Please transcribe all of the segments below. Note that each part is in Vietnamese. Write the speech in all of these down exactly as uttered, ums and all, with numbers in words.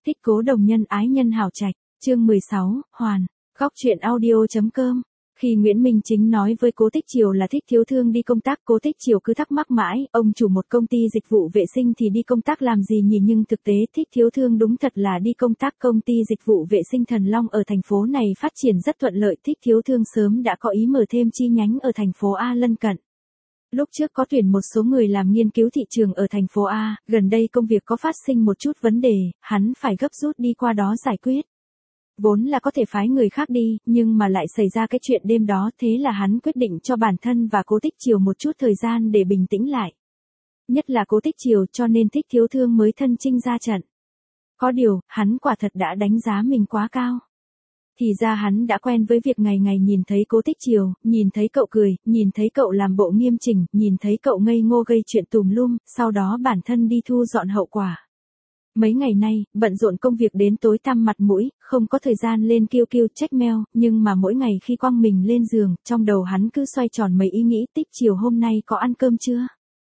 Thích cố đồng nhân ái nhân hảo trạch, chương mười sáu, Hoàn, góc truyện audio chấm com. Khi Nguyễn Minh Chính nói với Cố Tích Triều là Thích thiếu thương đi công tác, Cố Tích Triều cứ thắc mắc mãi, ông chủ một công ty dịch vụ vệ sinh thì đi công tác làm gì nhỉ, nhưng thực tế Thích thiếu thương đúng thật là đi công tác. Công ty dịch vụ vệ sinh Thần Long ở thành phố này phát triển rất thuận lợi, Thích thiếu thương sớm đã có ý mở thêm chi nhánh ở thành phố A lân cận. Lúc trước có tuyển một số người làm nghiên cứu thị trường ở thành phố A, gần đây công việc có phát sinh một chút vấn đề, hắn phải gấp rút đi qua đó giải quyết. Vốn là có thể phái người khác đi, nhưng mà lại xảy ra cái chuyện đêm đó, thế là hắn quyết định cho bản thân và Cố Tích Triều một chút thời gian để bình tĩnh lại. Nhất là Cố Tích Triều, cho nên Thích thiếu thương mới thân chinh ra trận. Có điều, hắn quả thật đã đánh giá mình quá cao. Thì ra hắn đã quen với việc ngày ngày nhìn thấy Cố Tích Triều, nhìn thấy cậu cười, nhìn thấy cậu làm bộ nghiêm chỉnh, nhìn thấy cậu ngây ngô gây chuyện tùm lum, sau đó bản thân đi thu dọn hậu quả. Mấy ngày nay, bận rộn công việc đến tối tăm mặt mũi, không có thời gian lên kiu kiu check mail, nhưng mà mỗi ngày khi quăng mình lên giường, trong đầu hắn cứ xoay tròn mấy ý nghĩ. Tích Triều hôm nay có ăn cơm chưa?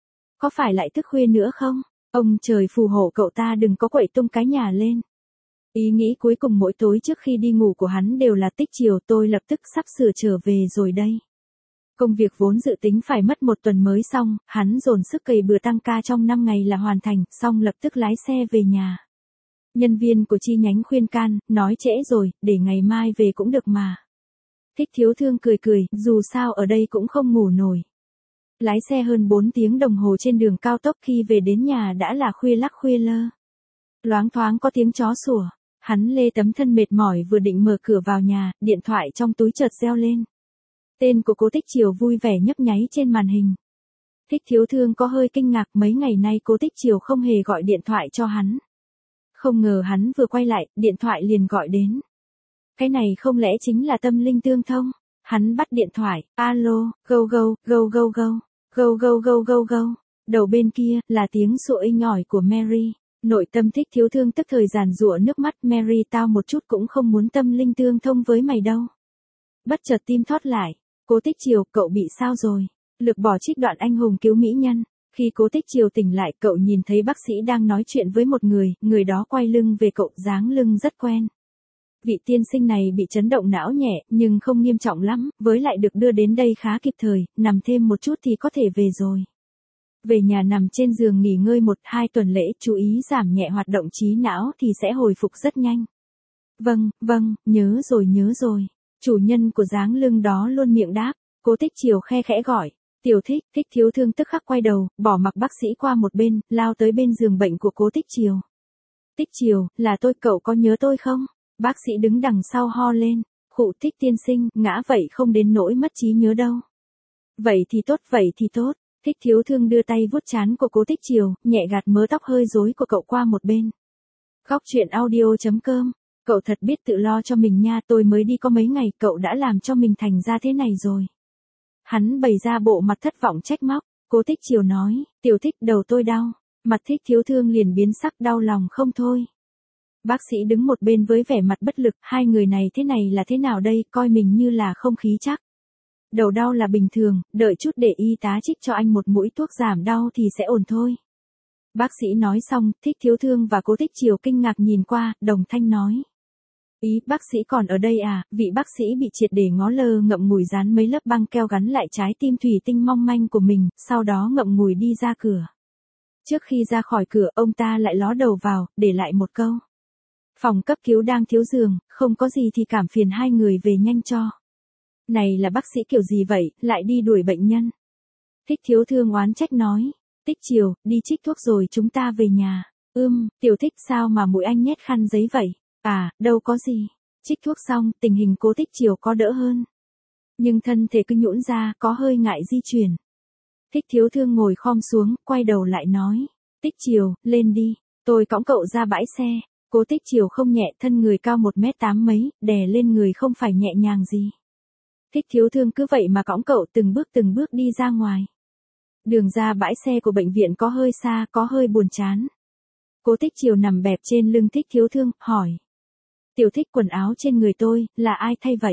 Có phải lại thức khuya nữa không? Ông trời phù hộ cậu ta đừng có quậy tung cái nhà lên. Ý nghĩ cuối cùng mỗi tối trước khi đi ngủ của hắn đều là Tích Triều, tôi lập tức sắp sửa trở về rồi đây. Công việc vốn dự tính phải mất một tuần mới xong, hắn dồn sức cày bừa tăng ca trong năm ngày là hoàn thành, xong lập tức lái xe về nhà. Nhân viên của chi nhánh khuyên can, nói trễ rồi, để ngày mai về cũng được mà. Thích thiếu thương cười cười, dù sao ở đây cũng không ngủ nổi. Lái xe hơn bốn tiếng đồng hồ trên đường cao tốc, khi về đến nhà đã là khuya lắc khuya lơ. Loáng thoáng có tiếng chó sủa, hắn lê tấm thân mệt mỏi vừa định mở cửa vào nhà, điện thoại trong túi chợt reo lên. Tên của Cố Tích Triều vui vẻ nhấp nháy trên màn hình. Thích thiếu thương có hơi kinh ngạc, mấy ngày nay Cố Tích Triều không hề gọi điện thoại cho hắn. Không ngờ hắn vừa quay lại, điện thoại liền gọi đến. Cái này không lẽ chính là tâm linh tương thông? Hắn bắt điện thoại, alo, go go, go go go, go go go go go. Đầu bên kia, là tiếng sủa inh ỏi của Mary. Nội tâm Thích thiếu thương tức thời giàn giụa nước mắt, Mary tao một chút cũng không muốn tâm linh tương thông với mày đâu. Bất chợt tim thót lại. Cố Tích Triều, cậu bị sao rồi? Lược bỏ trích đoạn anh hùng cứu mỹ nhân. Khi Cố Tích Triều tỉnh lại, cậu nhìn thấy bác sĩ đang nói chuyện với một người, người đó quay lưng về cậu, dáng lưng rất quen. Vị tiên sinh này bị chấn động não nhẹ, nhưng không nghiêm trọng lắm, với lại được đưa đến đây khá kịp thời, nằm thêm một chút thì có thể về rồi. Về nhà nằm trên giường nghỉ ngơi một hai tuần lễ, chú ý giảm nhẹ hoạt động trí não thì sẽ hồi phục rất nhanh. Vâng, vâng, nhớ rồi nhớ rồi. Chủ nhân của dáng lưng đó luôn miệng đáp. Cố Tích Triều khe khẽ gọi. Tiểu Thích. Thích thiếu thương tức khắc quay đầu, bỏ mặc bác sĩ qua một bên, lao tới bên giường bệnh của Cố Tích Triều. Tích Triều, là tôi, cậu có nhớ tôi không? Bác sĩ đứng đằng sau ho lên. Khụ, Thích tiên sinh, ngã vậy không đến nỗi mất trí nhớ đâu. Vậy thì tốt, vậy thì tốt. Thích thiếu thương đưa tay vuốt trán của Cố Tích Triều, nhẹ gạt mớ tóc hơi rối của cậu qua một bên. Góc truyện audio chấm com. Cậu thật biết tự lo cho mình nha, tôi mới đi có mấy ngày, cậu đã làm cho mình thành ra thế này rồi. Hắn bày ra bộ mặt thất vọng trách móc. Cố Tích Triều nói, Tiểu Thích, đầu tôi đau. Mặt Thích thiếu thương liền biến sắc, đau lòng không thôi. Bác sĩ đứng một bên với vẻ mặt bất lực, hai người này thế này là thế nào đây, coi mình như là không khí chắc. Đầu đau là bình thường, đợi chút để y tá trích cho anh một mũi thuốc giảm đau thì sẽ ổn thôi. Bác sĩ nói xong, Thích thiếu thương và Cố Tích Triều kinh ngạc nhìn qua, đồng thanh nói. Ý, bác sĩ còn ở đây à? Vị bác sĩ bị triệt để ngó lơ ngậm ngùi dán mấy lớp băng keo gắn lại trái tim thủy tinh mong manh của mình, sau đó ngậm ngùi đi ra cửa. Trước khi ra khỏi cửa, ông ta lại ló đầu vào, để lại một câu. Phòng cấp cứu đang thiếu giường, không có gì thì cảm phiền hai người về nhanh cho. Này là bác sĩ kiểu gì vậy, lại đi đuổi bệnh nhân. Thích thiếu thương oán trách nói. Tích Triều, đi trích thuốc rồi chúng ta về nhà. Ưm, Tiểu Thích, sao mà mũi anh nhét khăn giấy vậy? À, đâu có gì. Trích thuốc xong, tình hình Cố Tích Triều có đỡ hơn. Nhưng thân thể cứ nhũn ra, có hơi ngại di chuyển. Thích thiếu thương ngồi khom xuống, quay đầu lại nói. Tích Triều, lên đi, tôi cõng cậu ra bãi xe. Cố Tích Triều không nhẹ, thân người cao một mét tám mấy, đè lên người không phải nhẹ nhàng gì. Thích thiếu thương cứ vậy mà cõng cậu từng bước từng bước đi ra ngoài. Đường ra bãi xe của bệnh viện có hơi xa, có hơi buồn chán. Cố Tích Triều nằm bẹp trên lưng Thích thiếu thương, hỏi. Tiểu Thích, quần áo trên người tôi, là ai thay vậy?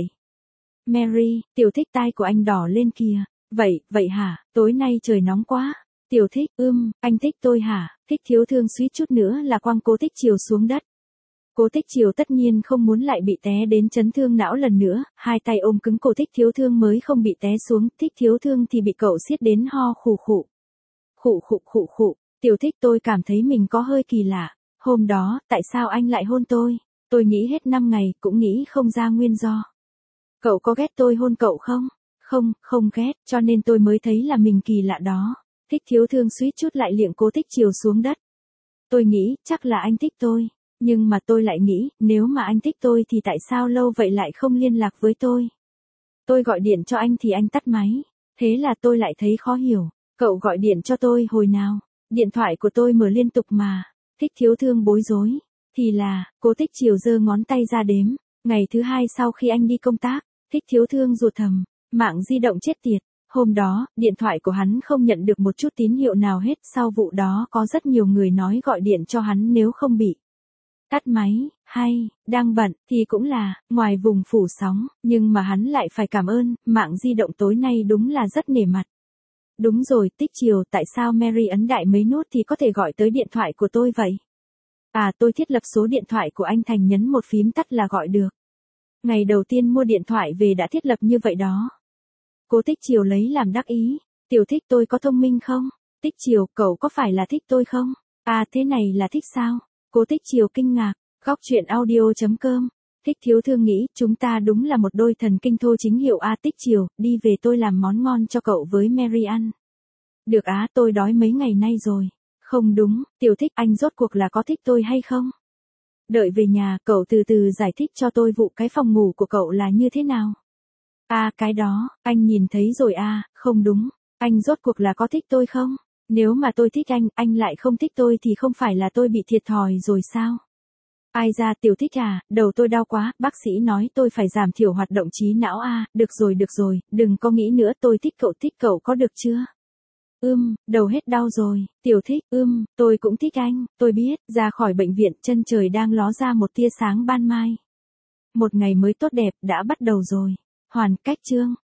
Mary, Tiểu Thích, tai của anh đỏ lên kìa. Vậy, vậy hả, tối nay trời nóng quá. Tiểu Thích, ưm, anh thích tôi hả? Thích thiếu thương suýt chút nữa là quăng Cố Tích Triều xuống đất. Cố Tích Triều tất nhiên không muốn lại bị té đến chấn thương não lần nữa, hai tay ôm cứng cổ Thích Thiếu Thương mới không bị té xuống, Thích Thiếu Thương thì bị cậu siết đến ho khụ khụ. Khụ khụ khụ khụ, Tiểu Thích tôi cảm thấy mình có hơi kỳ lạ, hôm đó, tại sao anh lại hôn tôi? Tôi nghĩ hết năm ngày, cũng nghĩ không ra nguyên do. Cậu có ghét tôi hôn cậu không? Không, không ghét, cho nên tôi mới thấy là mình kỳ lạ đó. Thích Thiếu Thương suýt chút lại liệng Cố Tích Triều xuống đất. Tôi nghĩ, chắc là anh thích tôi. Nhưng mà tôi lại nghĩ, nếu mà anh thích tôi thì tại sao lâu vậy lại không liên lạc với tôi? Tôi gọi điện cho anh thì anh tắt máy. Thế là tôi lại thấy khó hiểu. Cậu gọi điện cho tôi hồi nào? Điện thoại của tôi mở liên tục mà. Thích Thiếu Thương bối rối. Thì là, Cố Tích Triều giơ ngón tay ra đếm. Ngày thứ hai sau khi anh đi công tác, Thích Thiếu Thương ruột thầm. Mạng di động chết tiệt. Hôm đó, điện thoại của hắn không nhận được một chút tín hiệu nào hết. Sau vụ đó có rất nhiều người nói gọi điện cho hắn nếu không bị tắt máy, hay, đang bận, thì cũng là, ngoài vùng phủ sóng, nhưng mà hắn lại phải cảm ơn, mạng di động tối nay đúng là rất nể mặt. Đúng rồi, Tích Triều, tại sao Mary ấn đại mấy nút thì có thể gọi tới điện thoại của tôi vậy? À, tôi thiết lập số điện thoại của anh thành nhấn một phím tắt là gọi được. Ngày đầu tiên mua điện thoại về đã thiết lập như vậy đó. Cố Tích Triều lấy làm đắc ý. Tiểu Thích tôi có thông minh không? Tích Triều, cậu có phải là thích tôi không? À, thế này là thích sao? Cố Tích Triều kinh ngạc. Góc truyện audio chấm com. Thích Thiếu Thương nghĩ, chúng ta đúng là một đôi thần kinh thô chính hiệu. A Tích Triều, đi về tôi làm món ngon cho cậu với Mary ăn. Được á, tôi đói mấy ngày nay rồi. Không đúng, Tiểu Thích, anh rốt cuộc là có thích tôi hay không? Đợi về nhà, cậu từ từ giải thích cho tôi vụ cái phòng ngủ của cậu là như thế nào. À, cái đó, anh nhìn thấy rồi à, không đúng. Anh rốt cuộc là có thích tôi không? Nếu mà tôi thích anh, anh lại không thích tôi thì không phải là tôi bị thiệt thòi rồi sao? Ai ra, Tiểu Thích à, đầu tôi đau quá, bác sĩ nói tôi phải giảm thiểu hoạt động trí não à, được rồi được rồi, đừng có nghĩ nữa, tôi thích cậu, thích cậu có được chưa? Ưm, đầu hết đau rồi, Tiểu Thích, ưm, tôi cũng thích anh, tôi biết, ra khỏi bệnh viện, chân trời đang ló ra một tia sáng ban mai. Một ngày mới tốt đẹp đã bắt đầu rồi. Hoàn, cách chương.